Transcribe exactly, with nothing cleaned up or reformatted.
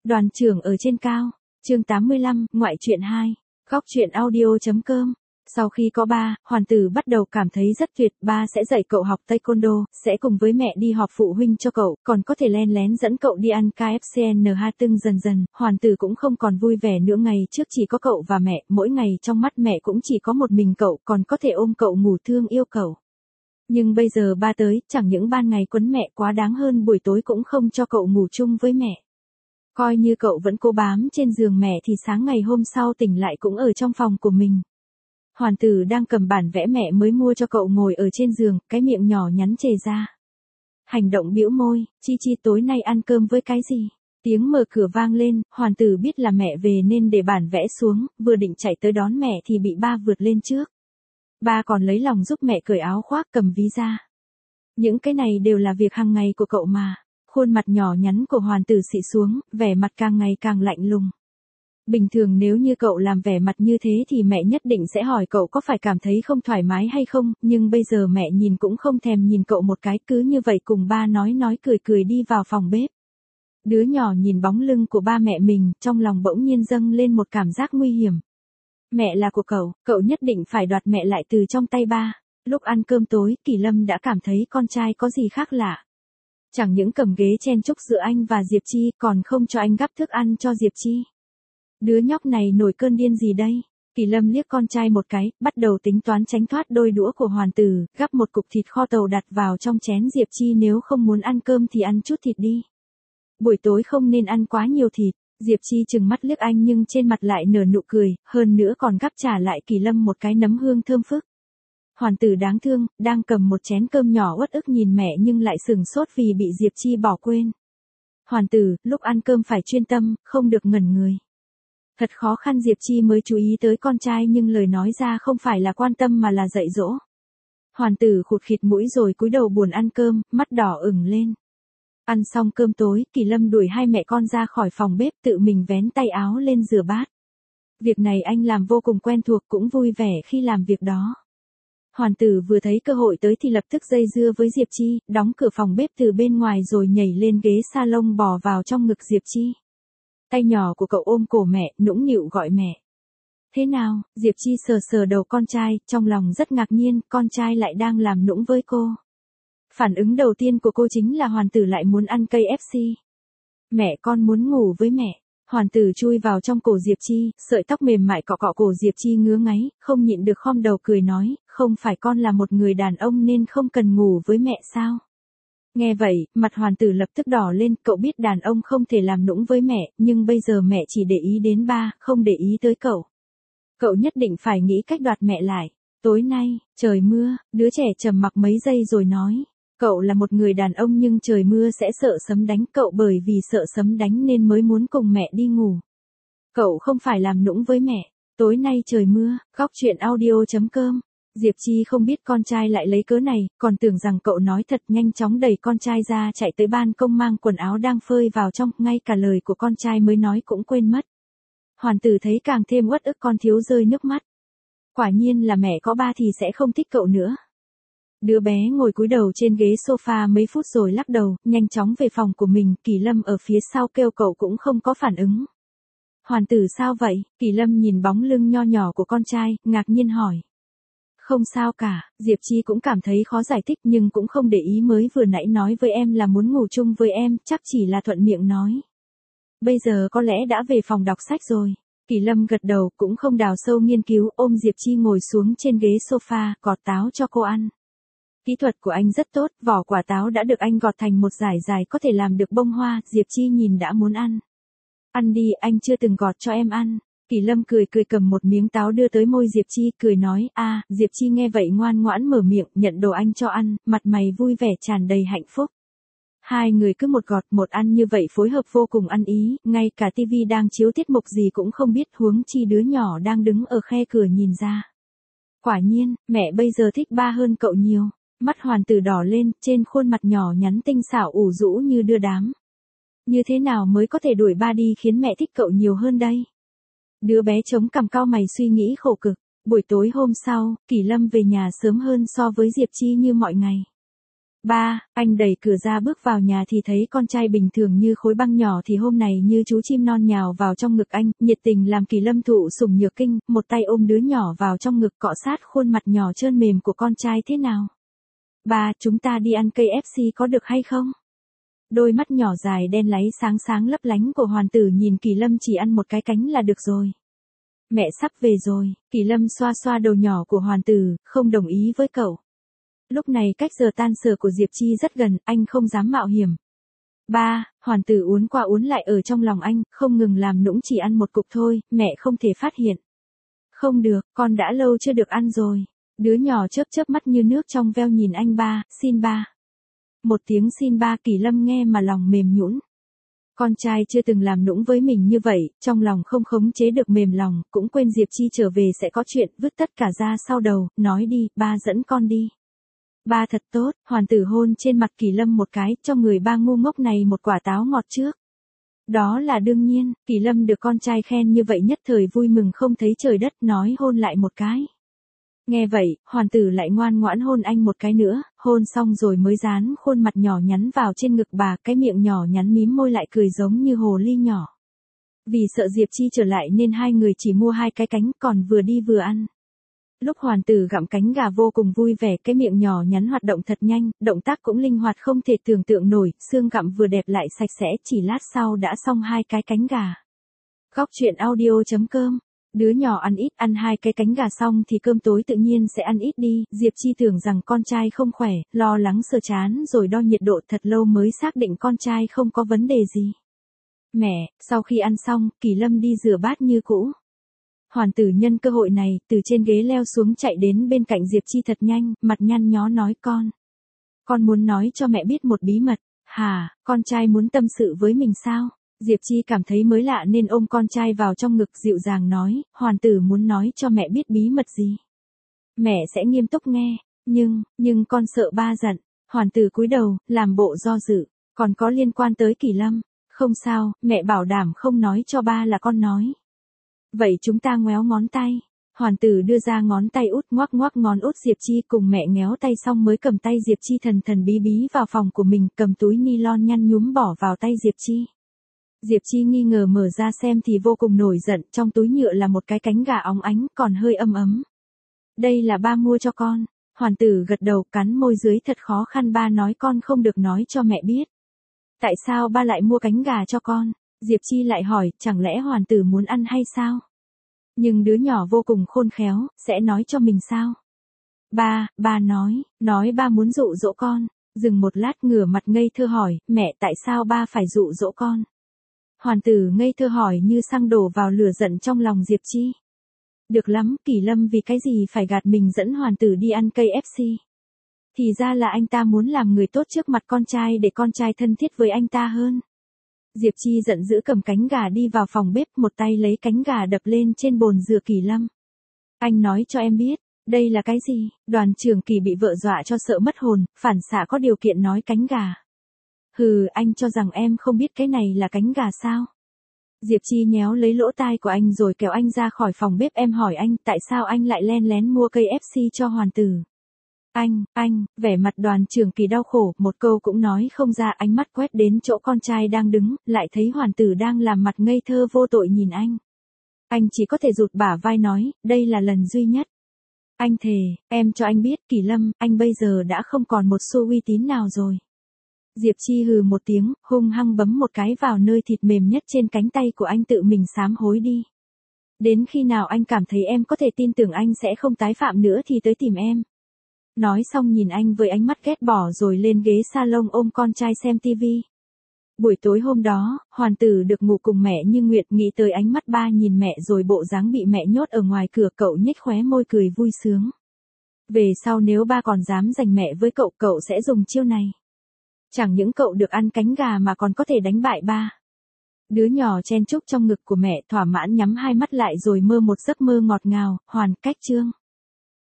Đoàn trưởng ở trên cao, chương tám mươi lăm, ngoại truyện hai, góc truyện audio.com. Sau khi có ba, Hoàn Tử bắt đầu cảm thấy rất tuyệt, ba sẽ dạy cậu học taekwondo, sẽ cùng với mẹ đi họp phụ huynh cho cậu, còn có thể len lén dẫn cậu đi ăn ca ép xê en hai. Tưng dần dần, Hoàn Tử cũng không còn vui vẻ nữa, ngày trước chỉ có cậu và mẹ, mỗi ngày trong mắt mẹ cũng chỉ có một mình cậu, còn có thể ôm cậu ngủ thương yêu cậu. Nhưng bây giờ ba tới, chẳng những ban ngày quấn mẹ quá đáng hơn buổi tối cũng không cho cậu ngủ chung với mẹ. Coi như cậu vẫn cố bám trên giường mẹ thì sáng ngày hôm sau tỉnh lại cũng ở trong phòng của mình. Hoàn Tử đang cầm bản vẽ mẹ mới mua cho cậu ngồi ở trên giường, cái miệng nhỏ nhắn chề ra. Hành động bĩu môi, Chi Chi tối nay ăn cơm với cái gì? Tiếng mở cửa vang lên, Hoàn Tử biết là mẹ về nên để bản vẽ xuống, vừa định chạy tới đón mẹ thì bị ba vượt lên trước. Ba còn lấy lòng giúp mẹ cởi áo khoác cầm ví ra. Những cái này đều là việc hàng ngày của cậu mà. Khuôn mặt nhỏ nhắn của Hoàn Tử xị xuống, vẻ mặt càng ngày càng lạnh lùng. Bình thường nếu như cậu làm vẻ mặt như thế thì mẹ nhất định sẽ hỏi cậu có phải cảm thấy không thoải mái hay không, nhưng bây giờ mẹ nhìn cũng không thèm nhìn cậu một cái, cứ như vậy cùng ba nói nói cười cười đi vào phòng bếp. Đứa nhỏ nhìn bóng lưng của ba mẹ mình, trong lòng bỗng nhiên dâng lên một cảm giác nguy hiểm. Mẹ là của cậu, cậu nhất định phải đoạt mẹ lại từ trong tay ba. Lúc ăn cơm tối, Kỳ Lâm đã cảm thấy con trai có gì khác lạ. Chẳng những cầm ghế chen chúc giữa anh và Diệp Chi, còn không cho anh gắp thức ăn cho Diệp Chi. Đứa nhóc này nổi cơn điên gì đây? Kỳ Lâm liếc con trai một cái, bắt đầu tính toán tránh thoát đôi đũa của Hoàn Tử, gắp một cục thịt kho tàu đặt vào trong chén Diệp Chi, nếu không muốn ăn cơm thì ăn chút thịt đi. Buổi tối không nên ăn quá nhiều thịt. Diệp Chi trừng mắt liếc anh nhưng trên mặt lại nở nụ cười, hơn nữa còn gắp trả lại Kỳ Lâm một cái nấm hương thơm phức. Hoàn Tử đáng thương, đang cầm một chén cơm nhỏ uất ức nhìn mẹ nhưng lại sừng sốt vì bị Diệp Chi bỏ quên. Hoàn Tử, lúc ăn cơm phải chuyên tâm, không được ngẩn người. Thật khó khăn Diệp Chi mới chú ý tới con trai nhưng lời nói ra không phải là quan tâm mà là dạy dỗ. Hoàn Tử khụt khịt mũi rồi cúi đầu buồn ăn cơm, mắt đỏ ửng lên. Ăn xong cơm tối, Kỳ Lâm đuổi hai mẹ con ra khỏi phòng bếp, tự mình vén tay áo lên rửa bát. Việc này anh làm vô cùng quen thuộc, cũng vui vẻ khi làm việc đó. Hoàn Tử vừa thấy cơ hội tới thì lập tức dây dưa với Diệp Chi, đóng cửa phòng bếp từ bên ngoài rồi nhảy lên ghế salon bò vào trong ngực Diệp Chi. Tay nhỏ của cậu ôm cổ mẹ, nũng nịu gọi mẹ. Thế nào? Diệp Chi sờ sờ đầu con trai, trong lòng rất ngạc nhiên, con trai lại đang làm nũng với cô. Phản ứng đầu tiên của cô chính là Hoàn Tử lại muốn ăn ca ép xê. Mẹ, con muốn ngủ với mẹ. Hoàn Tử chui vào trong cổ Diệp Chi, sợi tóc mềm mại cọ cọ cổ Diệp Chi ngứa ngáy, không nhịn được khom đầu cười nói, không phải con là một người đàn ông nên không cần ngủ với mẹ sao? Nghe vậy, mặt Hoàn Tử lập tức đỏ lên, cậu biết đàn ông không thể làm nũng với mẹ, nhưng bây giờ mẹ chỉ để ý đến ba, không để ý tới cậu. Cậu nhất định phải nghĩ cách đoạt mẹ lại. Tối nay, trời mưa, đứa trẻ trầm mặc mấy giây rồi nói. Cậu là một người đàn ông nhưng trời mưa sẽ sợ sấm đánh cậu, bởi vì sợ sấm đánh nên mới muốn cùng mẹ đi ngủ. Cậu không phải làm nũng với mẹ. Tối nay trời mưa, góc truyện audio.com. Diệp Chi không biết con trai lại lấy cớ này, còn tưởng rằng cậu nói thật, nhanh chóng đẩy con trai ra chạy tới ban công mang quần áo đang phơi vào trong, ngay cả lời của con trai mới nói cũng quên mất. Hoàn Tử thấy càng thêm uất ức, con thiếu rơi nước mắt. Quả nhiên là mẹ có ba thì sẽ không thích cậu nữa. Đứa bé ngồi cúi đầu trên ghế sofa mấy phút rồi lắc đầu, nhanh chóng về phòng của mình, Kỳ Lâm ở phía sau kêu cậu cũng không có phản ứng. Hoàn Tử sao vậy? Kỳ Lâm nhìn bóng lưng nho nhỏ của con trai, ngạc nhiên hỏi. Không sao cả, Diệp Chi cũng cảm thấy khó giải thích nhưng cũng không để ý, mới vừa nãy nói với em là muốn ngủ chung với em, chắc chỉ là thuận miệng nói. Bây giờ có lẽ đã về phòng đọc sách rồi. Kỳ Lâm gật đầu, cũng không đào sâu nghiên cứu, ôm Diệp Chi ngồi xuống trên ghế sofa, gọt táo cho cô ăn. Kỹ thuật của anh rất tốt, vỏ quả táo đã được anh gọt thành một dải dài có thể làm được bông hoa, Diệp Chi nhìn đã muốn ăn. Ăn đi, anh chưa từng gọt cho em ăn. Kỳ Lâm cười cười cầm một miếng táo đưa tới môi Diệp Chi, cười nói, a, à, Diệp Chi nghe vậy ngoan ngoãn mở miệng, nhận đồ anh cho ăn, mặt mày vui vẻ tràn đầy hạnh phúc. Hai người cứ một gọt một ăn như vậy phối hợp vô cùng ăn ý, ngay cả tivi đang chiếu tiết mục gì cũng không biết, huống chi đứa nhỏ đang đứng ở khe cửa nhìn ra. Quả nhiên, mẹ bây giờ thích ba hơn cậu nhiều. Mắt Hoàn Tử đỏ lên, trên khuôn mặt nhỏ nhắn tinh xảo ủ rũ như đưa đám. Như thế nào mới có thể đuổi ba đi khiến mẹ thích cậu nhiều hơn đây? Đứa bé chống cằm cau mày suy nghĩ khổ cực. Buổi tối hôm sau, Kỳ Lâm về nhà sớm hơn so với Diệp Chi như mọi ngày. Ba, anh đẩy cửa ra bước vào nhà thì thấy con trai bình thường như khối băng nhỏ thì hôm này như chú chim non nhào vào trong ngực anh, nhiệt tình làm Kỳ Lâm thụ sủng nhược kinh, một tay ôm đứa nhỏ vào trong ngực cọ sát khuôn mặt nhỏ trơn mềm của con trai thế nào. Ba, chúng ta đi ăn cây ép xê có được hay không? Đôi mắt nhỏ dài đen láy sáng sáng lấp lánh của Hoàn Tử nhìn Kỳ Lâm chỉ ăn một cái cánh là được rồi. Mẹ sắp về rồi, Kỳ Lâm xoa xoa đầu nhỏ của Hoàn Tử, không đồng ý với cậu. Lúc này cách giờ tan sở của Diệp Chi rất gần, anh không dám mạo hiểm. Ba, Hoàn Tử uốn qua uốn lại ở trong lòng anh, không ngừng làm nũng chỉ ăn một cục thôi, mẹ không thể phát hiện. Không được, con đã lâu chưa được ăn rồi. Đứa nhỏ chớp chớp mắt như nước trong veo nhìn anh. Ba, xin ba. Một tiếng xin ba Kỳ Lâm nghe mà lòng mềm nhũn. Con trai chưa từng làm nũng với mình như vậy, trong lòng không khống chế được mềm lòng, cũng quên Diệp Chi trở về sẽ có chuyện, vứt tất cả ra sau đầu, nói đi, ba dẫn con đi. Ba thật tốt, Hoàn Tử hôn trên mặt Kỳ Lâm một cái, cho người ba ngu ngốc này một quả táo ngọt trước. Đó là đương nhiên, Kỳ Lâm được con trai khen như vậy nhất thời vui mừng không thấy trời đất, nói hôn lại một cái. Nghe vậy, Hoàn Tử lại ngoan ngoãn hôn anh một cái nữa, hôn xong rồi mới dán khuôn mặt nhỏ nhắn vào trên ngực bà, cái miệng nhỏ nhắn mím môi lại cười giống như hồ ly nhỏ. Vì sợ Diệp Chi trở lại nên hai người chỉ mua hai cái cánh, còn vừa đi vừa ăn. Lúc Hoàn Tử gặm cánh gà vô cùng vui vẻ, cái miệng nhỏ nhắn hoạt động thật nhanh, động tác cũng linh hoạt không thể tưởng tượng nổi, xương gặm vừa đẹp lại sạch sẽ, chỉ lát sau đã xong hai cái cánh gà. Góc truyện audio chấm com. Đứa nhỏ ăn ít, ăn hai cái cánh gà xong thì cơm tối tự nhiên sẽ ăn ít đi, Diệp Chi tưởng rằng con trai không khỏe, lo lắng sờ chán rồi đo nhiệt độ thật lâu mới xác định con trai không có vấn đề gì. Mẹ, sau khi ăn xong, Kỳ Lâm đi rửa bát như cũ. Hoàn Tử nhân cơ hội này, từ trên ghế leo xuống chạy đến bên cạnh Diệp Chi thật nhanh, mặt nhăn nhó nói con. Con muốn nói cho mẹ biết một bí mật. Hả, con trai muốn tâm sự với mình sao? Diệp Chi cảm thấy mới lạ nên ôm con trai vào trong ngực dịu dàng nói, Hoàn Tử muốn nói cho mẹ biết bí mật gì. Mẹ sẽ nghiêm túc nghe, nhưng, nhưng con sợ ba giận. Hoàn Tử cúi đầu, làm bộ do dự, còn có liên quan tới Kỳ Lâm. Không sao, mẹ bảo đảm không nói cho ba là con nói. Vậy chúng ta ngoéo ngón tay. Hoàn Tử đưa ra ngón tay út ngoắc ngoắc ngón út Diệp Chi cùng mẹ ngéo tay xong mới cầm tay Diệp Chi thần thần bí bí vào phòng của mình, cầm túi nylon nhăn nhúm bỏ vào tay Diệp Chi. Diệp Chi nghi ngờ mở ra xem thì vô cùng nổi giận, trong túi nhựa là một cái cánh gà óng ánh còn hơi ấm ấm. Đây là ba mua cho con. Hoàn Tử gật đầu cắn môi dưới thật khó khăn, ba nói con không được nói cho mẹ biết. Tại sao ba lại mua cánh gà cho con? Diệp Chi lại hỏi, chẳng lẽ Hoàn Tử muốn ăn hay sao? Nhưng đứa nhỏ vô cùng khôn khéo, sẽ nói cho mình sao? Ba, ba nói, nói ba muốn dụ dỗ con. Dừng một lát ngửa mặt ngây thơ hỏi, mẹ tại sao ba phải dụ dỗ con? Hoàn Tử ngây thơ hỏi như xăng đổ vào lửa giận trong lòng Diệp Chi. Được lắm, Kỳ Lâm vì cái gì phải gạt mình dẫn Hoàn Tử đi ăn cây ép xê? Thì ra là anh ta muốn làm người tốt trước mặt con trai để con trai thân thiết với anh ta hơn. Diệp Chi giận dữ cầm cánh gà đi vào phòng bếp, một tay lấy cánh gà đập lên trên bồn rửa Kỳ Lâm. Anh nói cho em biết, đây là cái gì? Đoàn trưởng Kỳ bị vợ dọa cho sợ mất hồn, phản xạ có điều kiện nói cánh gà. Hừ, anh cho rằng em không biết cái này là cánh gà sao? Diệp Chi nhéo lấy lỗ tai của anh rồi kéo anh ra khỏi phòng bếp. Em hỏi anh tại sao anh lại len lén mua cây ép xê cho Hoàn Tử. Anh, anh, vẻ mặt Đoàn trưởng Kỳ đau khổ, một câu cũng nói không ra, ánh mắt quét đến chỗ con trai đang đứng, lại thấy Hoàn Tử đang làm mặt ngây thơ vô tội nhìn anh. Anh chỉ có thể rụt bả vai nói, đây là lần duy nhất. Anh thề, em cho anh biết, Kỳ Lâm, anh bây giờ đã không còn một xu uy tín nào rồi. Diệp Chi hừ một tiếng, hung hăng bấm một cái vào nơi thịt mềm nhất trên cánh tay của anh, tự mình sám hối đi. Đến khi nào anh cảm thấy em có thể tin tưởng anh sẽ không tái phạm nữa thì tới tìm em. Nói xong nhìn anh với ánh mắt ghét bỏ rồi lên ghế salon ôm con trai xem tivi. Buổi tối hôm đó, Hoàn Tử được ngủ cùng mẹ như nguyệt, nghĩ tới ánh mắt ba nhìn mẹ rồi bộ dáng bị mẹ nhốt ở ngoài cửa, cậu nhếch khóe môi cười vui sướng. Về sau nếu ba còn dám giành mẹ với cậu, cậu sẽ dùng chiêu này. Chẳng những cậu được ăn cánh gà mà còn có thể đánh bại ba. Đứa nhỏ chen chúc trong ngực của mẹ thỏa mãn nhắm hai mắt lại rồi mơ một giấc mơ ngọt ngào. Hoàn kết chương.